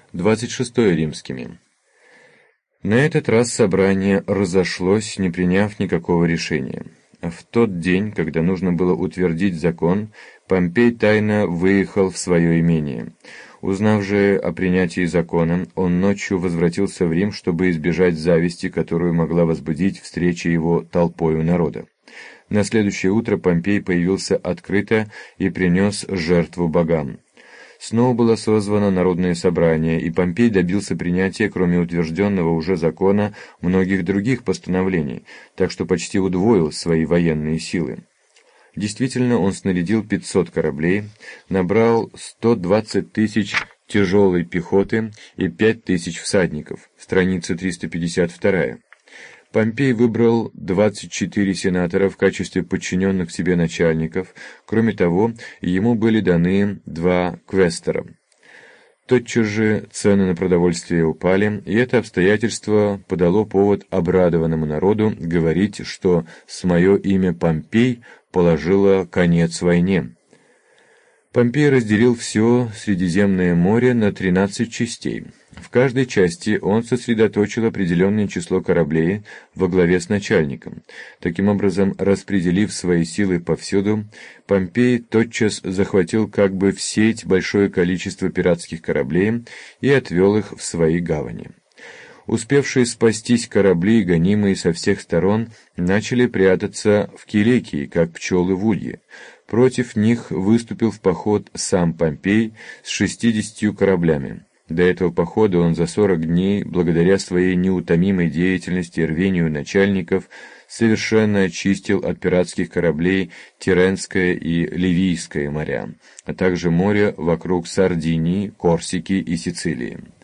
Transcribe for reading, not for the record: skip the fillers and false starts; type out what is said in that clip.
26 римскими. На этот раз собрание разошлось, не приняв никакого решения. В тот день, когда нужно было утвердить закон, Помпей тайно выехал в свое имение. Узнав же о принятии закона, он ночью возвратился в Рим, чтобы избежать зависти, которую могла возбудить встреча его толпою народа. На следующее утро Помпей появился открыто и принес жертву богам. Снова было созвано народное собрание, и Помпей добился принятия, кроме утвержденного уже закона, многих других постановлений, так что почти удвоил свои военные силы. Действительно, он снарядил 500 кораблей, набрал 120 тысяч тяжелой пехоты и 5000 всадников. Страница 352. Помпей выбрал 24 сенатора в качестве подчиненных себе начальников. Кроме того, ему были даны 2 квестора. Тотчас же цены на продовольствие упали, и это обстоятельство подало повод обрадованному народу говорить, что «самое имя Помпей положило конец войне». Помпей разделил все Средиземное море на 13 частей. В каждой части он сосредоточил определенное число кораблей во главе с начальником. Таким образом, распределив свои силы повсюду, Помпей тотчас захватил как бы в сеть большое количество пиратских кораблей и отвел их в свои гавани. Успевшие спастись корабли, гонимые со всех сторон, начали прятаться в Киликии, как пчелы в улье. Против них выступил в поход сам Помпей с 60 кораблями. До этого похода он за 40 дней, благодаря своей неутомимой деятельности и рвению начальников, совершенно очистил от пиратских кораблей Тиренское и Ливийское моря, а также море вокруг Сардинии, Корсики и Сицилии.